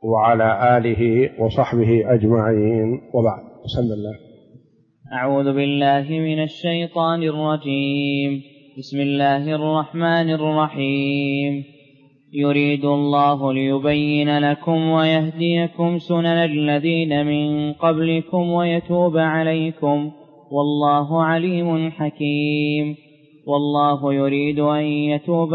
وعلى آله وصحبه أجمعين، وبعد. بسم الله. أعوذ بالله من الشيطان الرجيم. بسم الله الرحمن الرحيم. يريد الله ليبين لكم ويهديكم سنن الذين من قبلكم ويتوب عليكم، والله عليم حكيم. والله يريد أن يتوب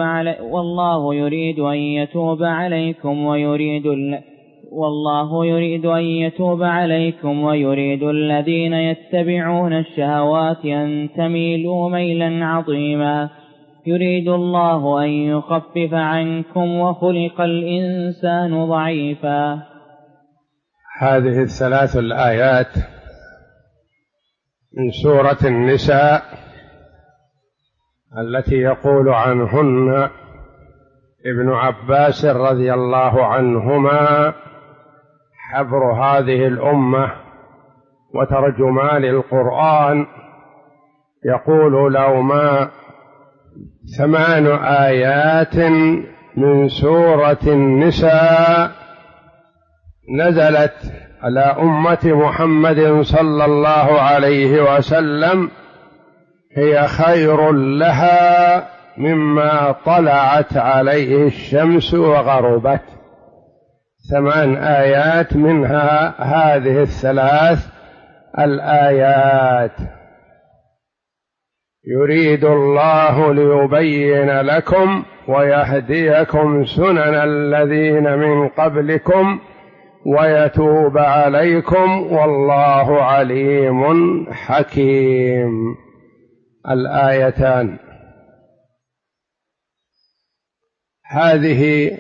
عليكم ويريد الذين يتبعون الشهوات أن تميلوا ميلا عظيما. يريد الله أن يخفف عنكم وخلق الإنسان ضعيفا. هذه الثلاث الآيات من سورة النساء التي يقول عنهن ابن عباس رضي الله عنهما حبر هذه الأمة وترجمان القرآن، يقول: لو ما 8 آيات من سورة النساء نزلت على أمة محمد صلى الله عليه وسلم هي خير لها مما طلعت عليه الشمس وغربت. 8 آيات منها هذه الثلاث الآيات. يريد الله ليبين لكم ويهديكم سنن الذين من قبلكم ويتوب عليكم والله عليم حكيم. الآيتان هذه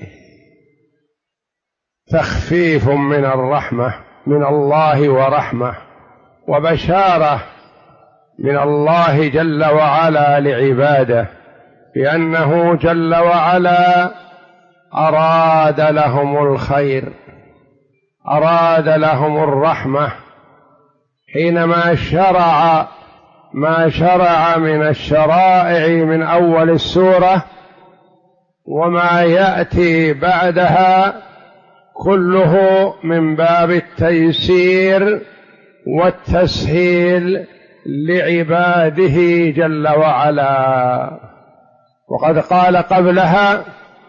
تخفيف من الرحمة من الله ورحمة وبشارة من الله جل وعلا لعباده، لأنه جل وعلا أراد لهم الخير، أراد لهم الرحمة حينما شرع ما شرع من الشرائع من أول السورة وما يأتي بعدها كله من باب التيسير والتسهيل لعباده جل وعلا. وقد قال قبلها: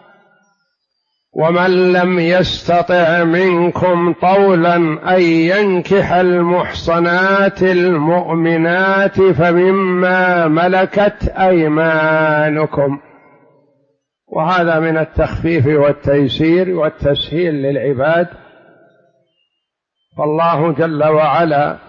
ومن لم يستطع منكم طولا أن ينكح المحصنات المؤمنات فمما ملكت أيمانكم. وهذا من التخفيف والتيسير والتسهيل للعباد. فالله جل وعلا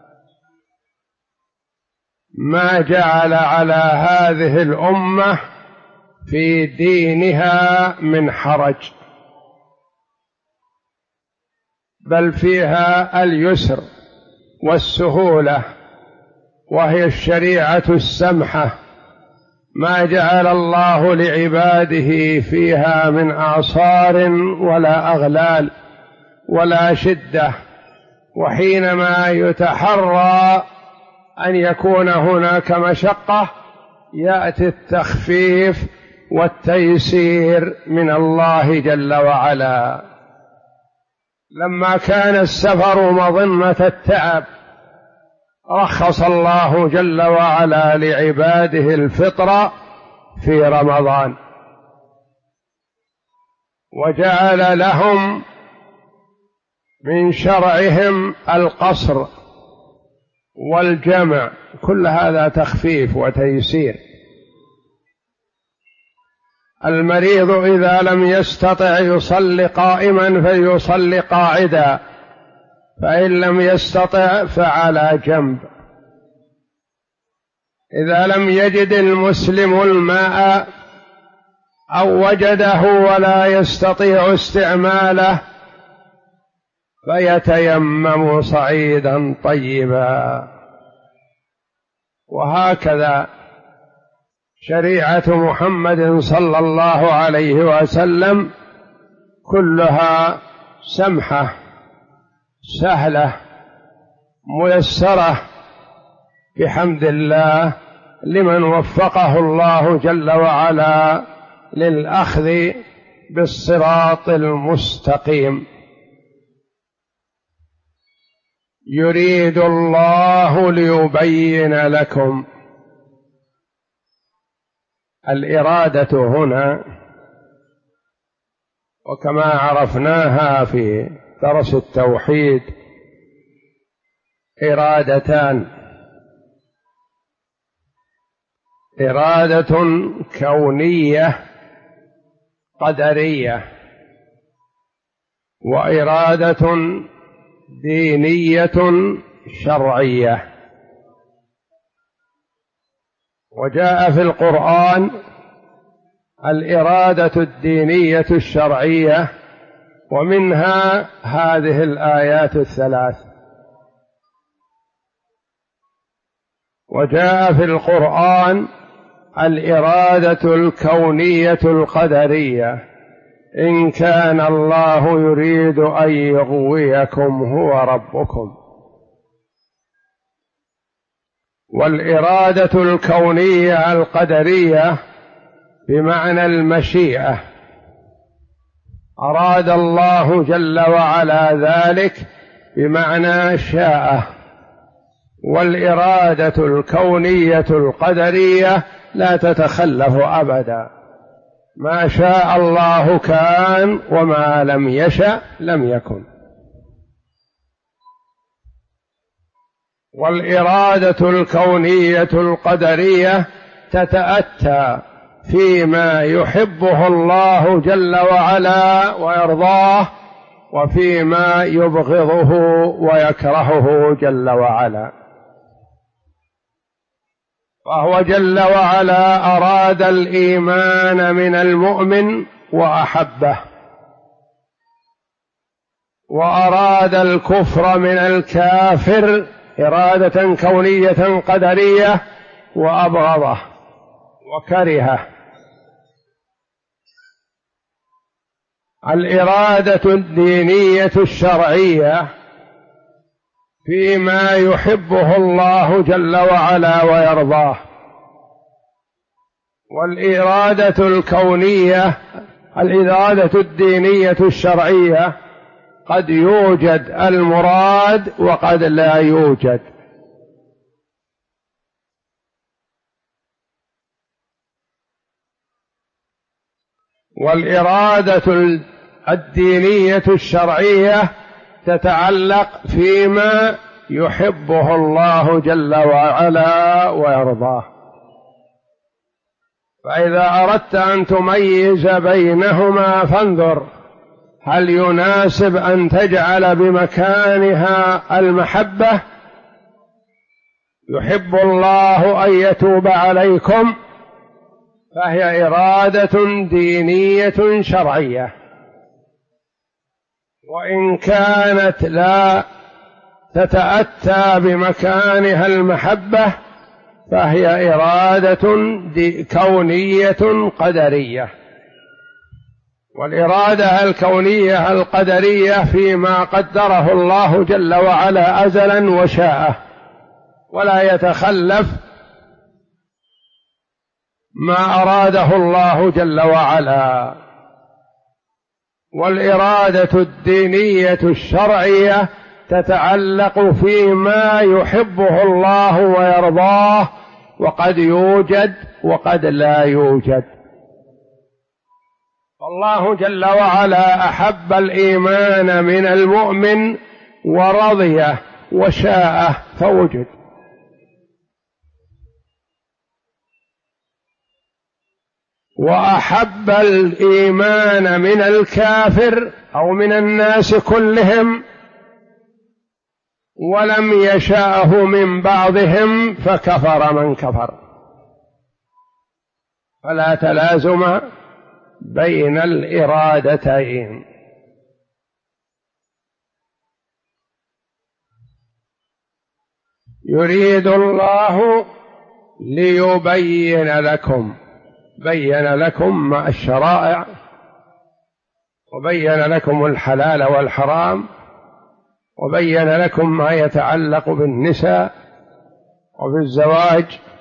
ما جعل على هذه الأمة في دينها من حرج، بل فيها اليسر والسهولة، وهي الشريعة السمحة، ما جعل الله لعباده فيها من أعصار ولا أغلال ولا شدة. وحينما يتحرى أن يكون هناك مشقة يأتي التخفيف والتيسير من الله جل وعلا. لما كان السفر مظنة التعب رخص الله جل وعلا لعباده الفطر في رمضان، وجعل لهم من شرعهم القصر والجمع، كل هذا تخفيف وتيسير. المريض إذا لم يستطع يصلي قائما فليصلي قاعدا، فإن لم يستطع فعلى جنب. إذا لم يجد المسلم الماء أو وجده ولا يستطيع استعماله فيتيمم صعيدا طيبا. وهكذا شريعة محمد صلى الله عليه وسلم كلها سمحة سهلة ميسرة بحمد الله لمن وفقه الله جل وعلا للأخذ بالصراط المستقيم. يريد الله ليبين لكم. الإرادة هنا وكما عرفناها في درس التوحيد إرادتان: إرادة كونية قدرية، وإرادة دينية شرعية. وجاء في القرآن الإرادة الدينية الشرعية، ومنها هذه الآيات الثلاث. وجاء في القرآن الإرادة الكونية القدرية: إن كان الله يريد أن يغويكم هو ربكم. والإرادة الكونية القدرية بمعنى المشيئة، أراد الله جل وعلا ذلك بمعنى شاءه. والإرادة الكونية القدرية لا تتخلف أبدا، ما شاء الله كان وما لم يشأ لم يكن. والإرادة الكونية القدرية تتأتى فيما يحبه الله جل وعلا ويرضاه، وفيما يبغضه ويكرهه جل وعلا. فهو جل وعلا أراد الإيمان من المؤمن وأحبه، وأراد الكفر من الكافر إرادة كونية قدرية وأبغضه وكرهه. الإرادة الدينية الشرعية فيما يحبه الله جل وعلا ويرضاه. والإرادة الكونية، الإرادة الدينية الشرعية، قد يوجد المراد وقد لا يوجد. والإرادة الدينية الشرعية تتعلق فيما يحبه الله جل وعلا ويرضاه. فإذا أردت أن تميز بينهما فانظر هل يناسب أن تجعل بمكانها المحبة: يحب الله أن يتوب عليكم، فهي إرادة دينية شرعية. وإن كانت لا تتأتى بمكانها المحبة فهي إرادة كونية قدرية. والإرادة الكونية القدرية فيما قدره الله جل وعلا أزلا وشاءه، ولا يتخلف ما أراده الله جل وعلا. والإرادة الدينية الشرعية تتعلق فيما يحبه الله ويرضاه، وقد يوجد وقد لا يوجد. الله جل وعلا أحب الإيمان من المؤمن ورضيه وشاءه فوجد. وأحب الإيمان من الكافر أو من الناس كلهم ولم يشاءه من بعضهم فكفر من كفر. فلا تلازم بين الإرادتين. يريد الله ليبين لكم، بين لكم مع الشرائع، وبين لكم الحلال والحرام، وبين لكم ما يتعلق بالنساء وبالزواج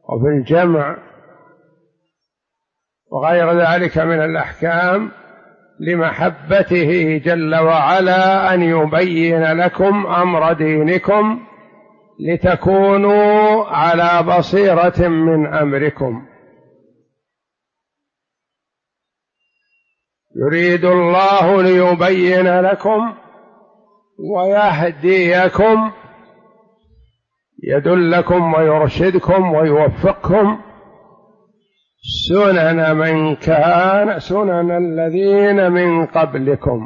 وبالجمع وغير ذلك من الأحكام لمحبته جل وعلا أن يبين لكم أمر دينكم لتكونوا على بصيرة من أمركم. يريد الله ليبين لكم ويهديكم، يدلكم ويرشدكم ويوفقكم سنن الذين من قبلكم،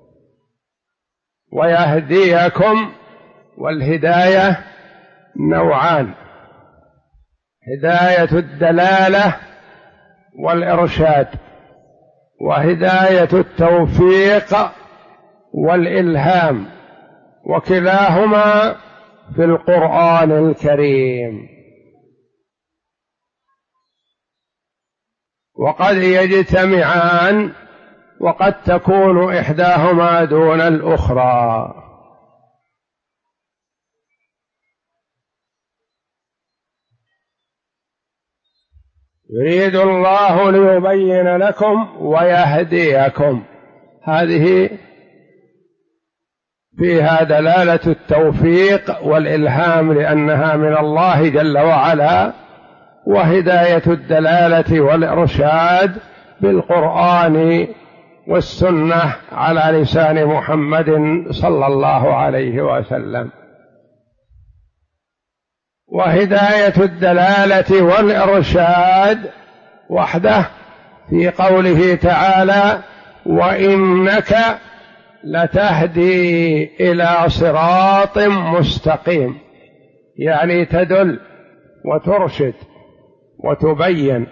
ويهديكم. والهداية نوعان: هداية الدلالة والإرشاد، وهداية التوفيق والإلهام، وكلاهما في القرآن الكريم. وقد يجتمعان وقد تكون إحداهما دون الأخرى. يريد الله ليبين لكم ويهديكم، هذه فيها دلالة التوفيق والإلهام لأنها من الله جل وعلا، وهداية الدلالة والإرشاد بالقرآن والسنة على لسان محمد صلى الله عليه وسلم. وهداية الدلالة والإرشاد وحده في قوله تعالى: وإنك لتهدي إلى صراط مستقيم، يعني تدل وترشد وتبين.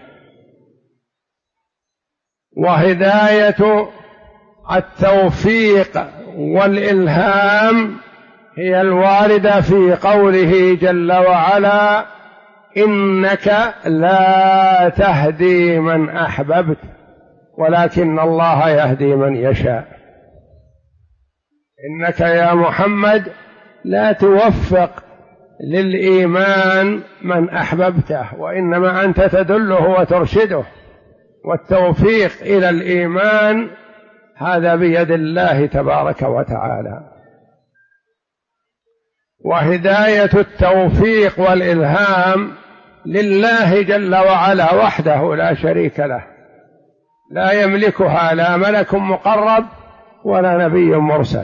وهداية التوفيق والإلهام هي الواردة في قوله جل وعلا: إنك لا تهدي من أحببت ولكن الله يهدي من يشاء. إنك يا محمد لا توفق للإيمان من أحببته، وإنما أنت تدله وترشده، والتوفيق إلى الإيمان هذا بيد الله تبارك وتعالى. وهداية التوفيق والإلهام لله جل وعلا وحده لا شريك له، لا يملكها لا ملك مقرب ولا نبي مرسل.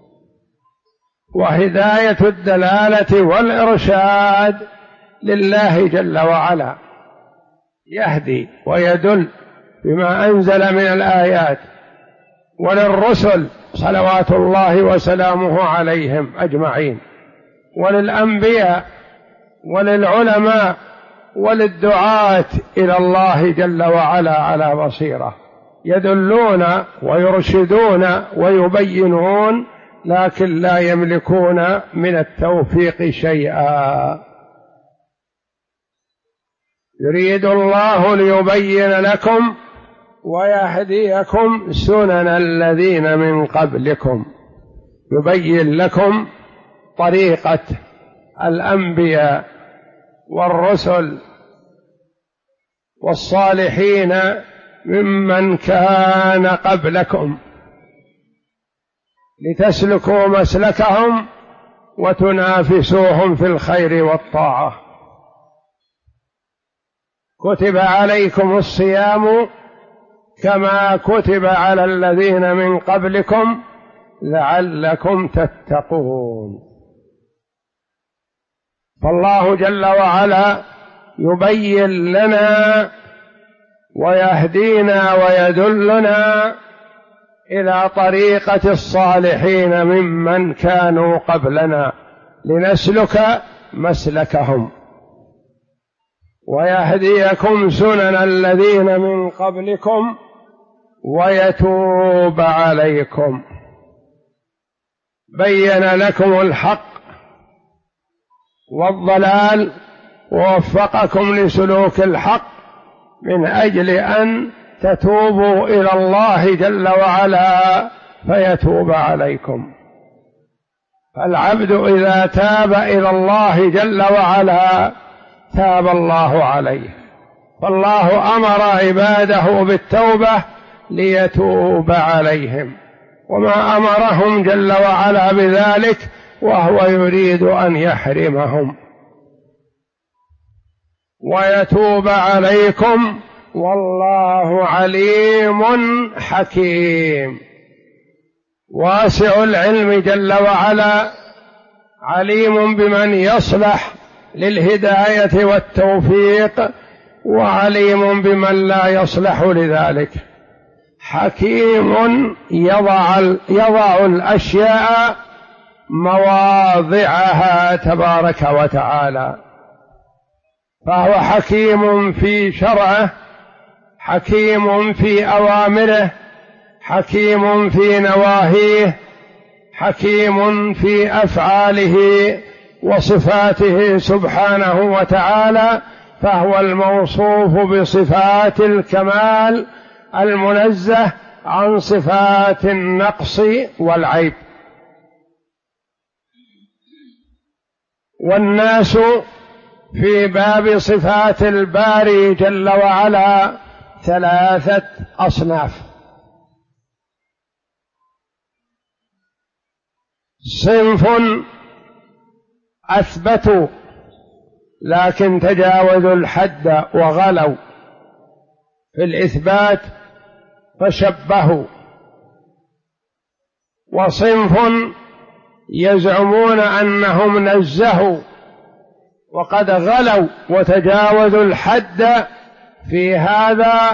وهداية الدلالة والإرشاد لله جل وعلا، يهدي ويدل بما أنزل من الآيات، وللرسل صلوات الله وسلامه عليهم أجمعين، وللأنبياء وللعلماء وللدعاة إلى الله جل وعلا على بصيرة، يدلون ويرشدون ويبينون، لكن لا يملكون من التوفيق شيئا. يريد الله ليبين لكم ويهديكم سنن الذين من قبلكم، يبين لكم طريقة الأنبياء والرسل والصالحين ممن كان قبلكم، لتسلكوا مسلكهم وتنافسوهم في الخير والطاعة. كتب عليكم الصيام كما كتب على الذين من قبلكم لعلكم تتقون. فالله جل وعلا يبين لنا ويهدينا ويدلنا إلى طريقة الصالحين ممن كانوا قبلنا لنسلك مسلكهم، ويهديكم سنن الذين من قبلكم ويتوب عليكم. بين لكم الحق والضلال ووفقكم لسلوك الحق من أجل أن تتوبوا إلى الله جل وعلا فيتوب عليكم. فالعبد إذا تاب إلى الله جل وعلا تاب الله عليه. فالله أمر عباده بالتوبة ليتوب عليهم، وما أمرهم جل وعلا بذلك وهو يريد أن يحرمهم. ويتوب عليكم والله عليم حكيم. واسع العلم جل وعلا، عليم بمن يصلح للهداية والتوفيق، وعليم بمن لا يصلح لذلك. حكيم يضع الأشياء مواضعها تبارك وتعالى، فهو حكيم في شرعه، حكيم في أوامره، حكيم في نواهيه، حكيم في أفعاله وصفاته سبحانه وتعالى، فهو الموصوف بصفات الكمال المنزه عن صفات النقص والعيب. والناس في باب صفات الباري جل وعلا 3 أصناف: صنف أثبتوا لكن تجاوزوا الحد وغلوا في الإثبات فشبهوا، وصنف يزعمون أنهم نزهوا وقد غلوا وتجاوزوا الحد في هذا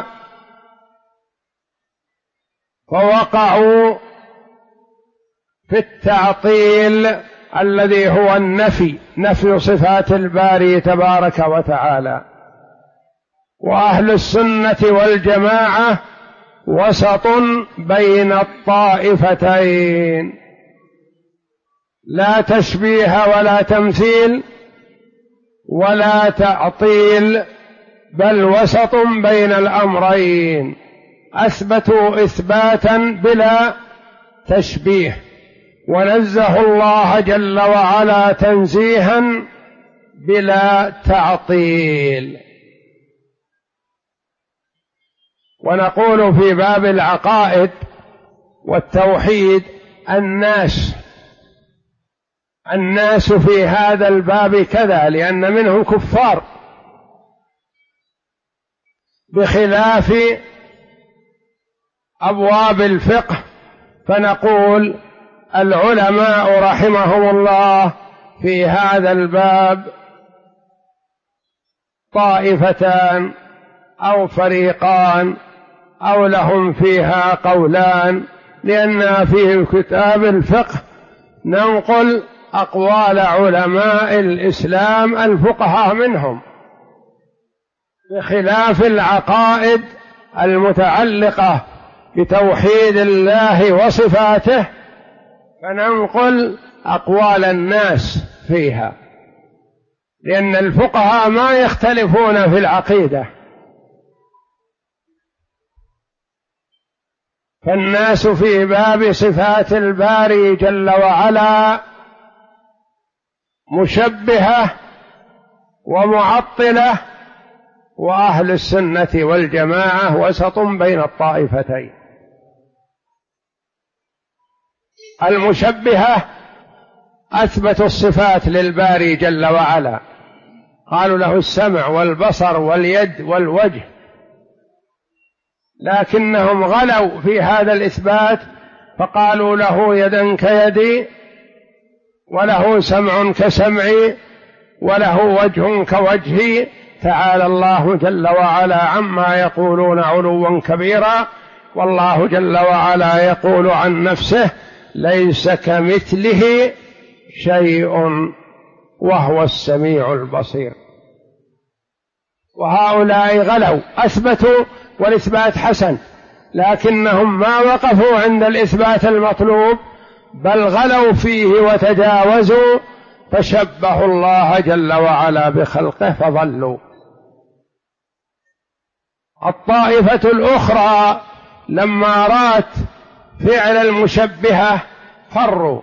فوقعوا في التعطيل الذي هو نفي صفات الباري تبارك وتعالى. وأهل السنة والجماعة وسط بين الطائفتين، لا تشبيه ولا تمثيل ولا تعطيل، بل وسط بين الأمرين. أثبتوا إثباتا بلا تشبيه، ونزه الله جل وعلا تنزيها بلا تعطيل. ونقول في باب العقائد والتوحيد الناس في هذا الباب كذا، لأن منهم كفار، بخلاف أبواب الفقه، فنقول العلماء رحمهم الله في هذا الباب طائفتان أو فريقان أو لهم فيها قولان، لأن في كتاب الفقه ننقل أقوال علماء الإسلام الفقهاء منهم، بخلاف العقائد المتعلقة بتوحيد الله وصفاته فننقل أقوال الناس فيها، لأن الفقهاء ما يختلفون في العقيدة. فالناس في باب صفات الباري جل وعلا مشبهة ومعطلة، وأهل السنة والجماعة وسط بين الطائفتين. المشبهة أثبتوا الصفات للباري جل وعلا، قالوا له السمع والبصر واليد والوجه، لكنهم غلوا في هذا الإثبات فقالوا له يدا كيدي، وله سمع كسمعي، وله وجه كوجهي. تعالى الله جل وعلا عما يقولون علوا كبيرا. والله جل وعلا يقول عن نفسه: ليس كمثله شيء وهو السميع البصير. وهؤلاء غلوا، أثبتوا والإثبات حسن، لكنهم ما وقفوا عند الإثبات المطلوب، بل غلوا فيه وتجاوزوا، فشبهوا الله جل وعلا بخلقه فضلوا. الطائفة الأخرى لما رأت فعل المشبهة فروا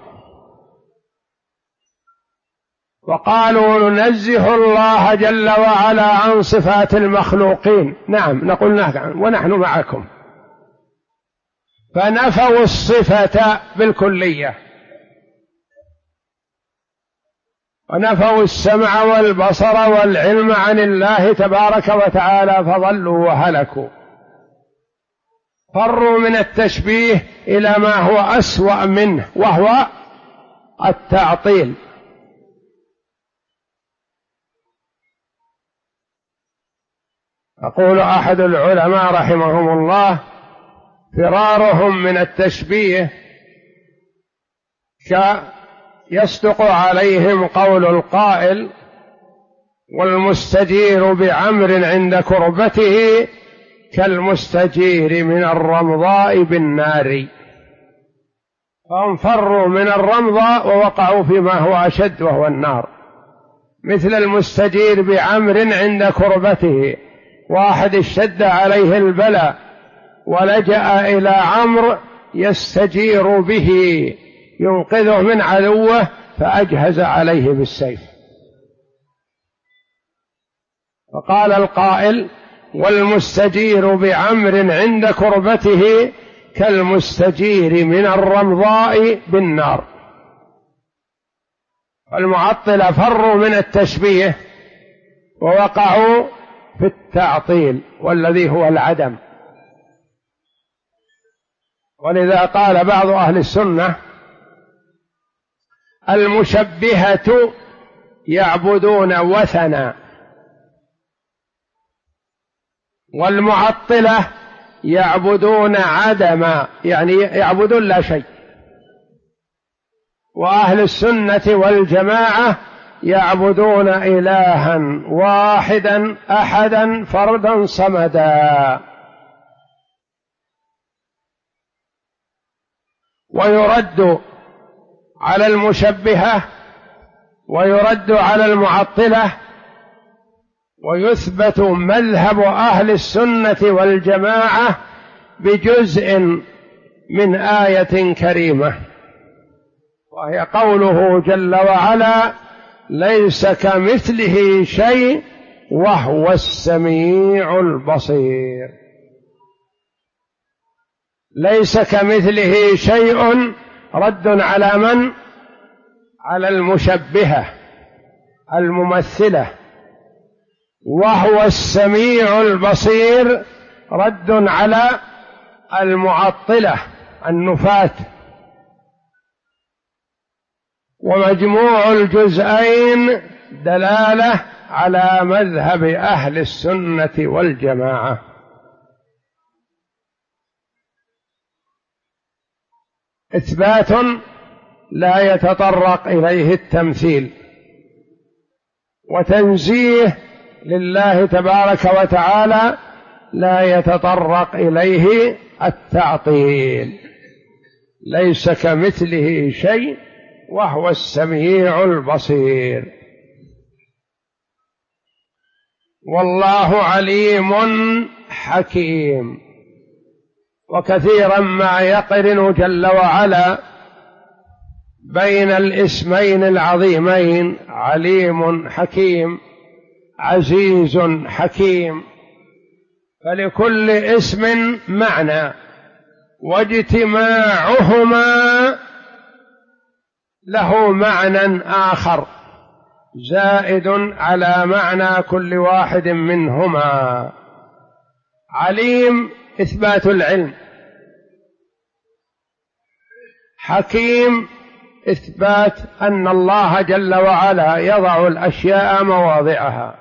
وقالوا ننزه الله جل وعلا عن صفات المخلوقين. نعم، نقول نعم ونحن معكم، فنفوا الصفة بالكلية، ونفوا السمع والبصر والعلم عن الله تبارك وتعالى، فضلوا وهلكوا. فروا من التشبيه إلى ما هو أسوأ منه، وهو التعطيل. يقول أحد العلماء رحمهم الله: فرارهم من التشبيه يصدق عليهم قول القائل: والمستجير بعمر عند كربته كالمستجير من الرمضاء بالنار. فهم فروا من الرمضاء ووقعوا فيما هو أشد وهو النار، مثل المستجير بعمر عند كربته، واحد اشتد عليه البلاء ولجأ إلى عمرو يستجير به ينقذه من عدوه فأجهز عليه بالسيف. فقال القائل: والمستجير بعمر عند كربته كالمستجير من الرمضاء بالنار. المعطلة فروا من التشبيه ووقعوا في التعطيل، والذي هو العدم. ولذا قال بعض أهل السنة: المشبهة يعبدون وثنا، والمعطلة يعبدون عدما، يعني يعبدون لا شيء. وأهل السنة والجماعة يعبدون إلها واحدا أحدا فردا صمدا. ويرد على المشبهة ويرد على المعطلة، ويثبت مذهب أهل السنة والجماعة بجزء من آية كريمة، وهي قوله جل وعلا: ليس كمثله شيء وهو السميع البصير. ليس كمثله شيء رد على من؟ على المشبهة الممثلة. وهو السميع البصير رد على المعطلة النفاة. ومجموع الجزئين دلالة على مذهب أهل السنة والجماعة. إثبات لا يتطرق إليه التمثيل، وتنزيه لله تبارك وتعالى لا يتطرق إليه التعطيل. ليس كمثله شيء وهو السميع البصير. والله عليم حكيم. وكثيرا ما يقرن جل وعلا بين الاسمين العظيمين عليم حكيم، عزيز حكيم، فلكل اسم معنى، واجتماعهما له معنى آخر زائد على معنى كل واحد منهما. عليم إثبات العلم، حكيم إثبات أن الله جل وعلا يضع الأشياء مواضعها.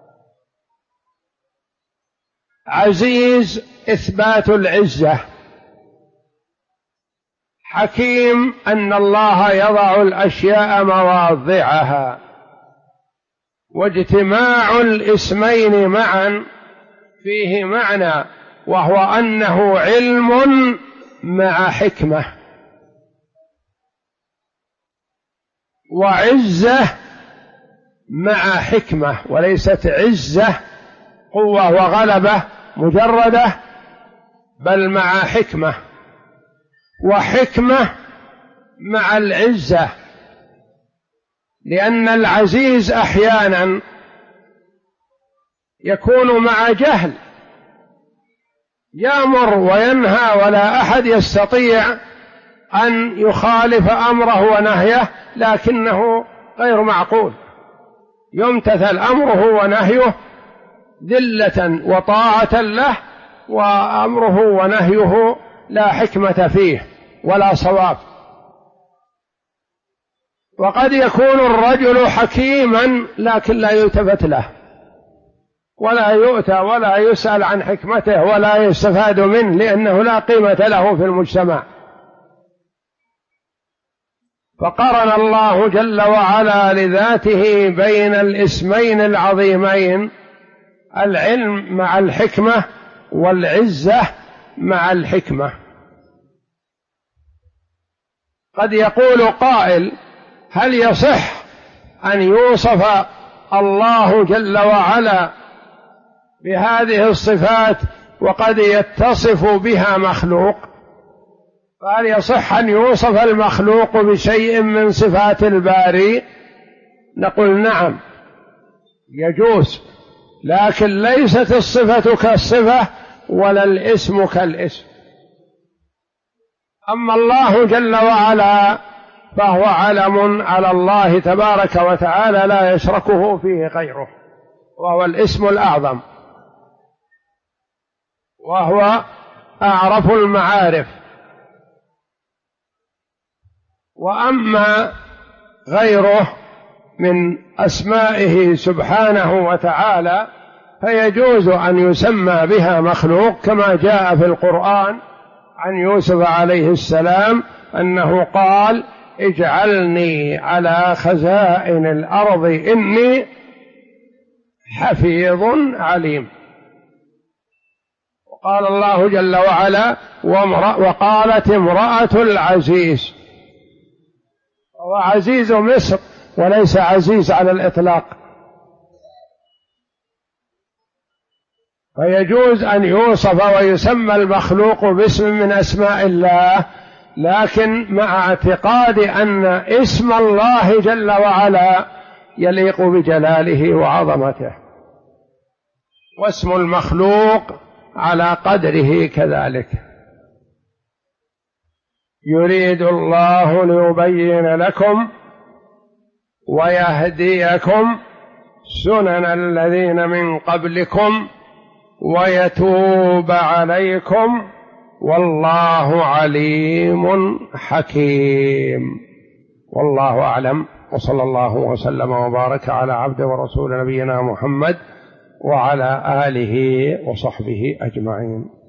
عزيز إثبات العزة. حكيم أن الله يضع الأشياء مواضعها. واجتماع الاسمين معا فيه معنى، وهو أنه علم مع حكمة، وعزة مع حكمة، وليست عزة قوة وغلبة مجردة، بل مع حكمة، وحكمة مع العزة. لأن العزيز أحيانا يكون مع جهل، يأمر وينهى ولا أحد يستطيع أن يخالف أمره ونهيه، لكنه غير معقول، يمتثل أمره ونهيه ذلة وطاعة له، وأمره ونهيه لا حكمة فيه ولا صواب. وقد يكون الرجل حكيما لكن لا يلتفت له ولا يؤتى ولا يسأل عن حكمته ولا يستفاد منه، لأنه لا قيمة له في المجتمع. فقرن الله جل وعلا لذاته بين الاسمين العظيمين، العلم مع الحكمة والعزة مع الحكمة. قد يقول قائل: هل يصح أن يوصف الله جل وعلا بهذه الصفات وقد يتصف بها مخلوق؟ فهل يصح أن يوصف المخلوق بشيء من صفات الباري؟ نقول نعم يجوز، لكن ليست الصفة كالصفة ولا الاسم كالاسم. أما الله جل وعلا فهو علم على الله تبارك وتعالى لا يشركه فيه غيره، وهو الاسم الأعظم، وهو أعرف المعارف. وأما غيره من أسمائه سبحانه وتعالى فيجوز أن يسمى بها مخلوق، كما جاء في القرآن عن يوسف عليه السلام أنه قال: اجعلني على خزائن الأرض إني حفيظ عليم. وقال الله جل وعلا: وقالت امرأة العزيز، هو عزيز مصر وليس عزيز على الإطلاق. فيجوز أن يوصف ويسمى المخلوق باسم من أسماء الله، لكن مع اعتقاد أن اسم الله جل وعلا يليق بجلاله وعظمته، واسم المخلوق على قدره كذلك. يريد الله ليبين لكم ويهديكم سنن الذين من قبلكم ويتوب عليكم والله عليم حكيم. والله أعلم، وصلى الله وسلم وبارك على عبده ورسول نبينا محمد وعلى آله وصحبه أجمعين.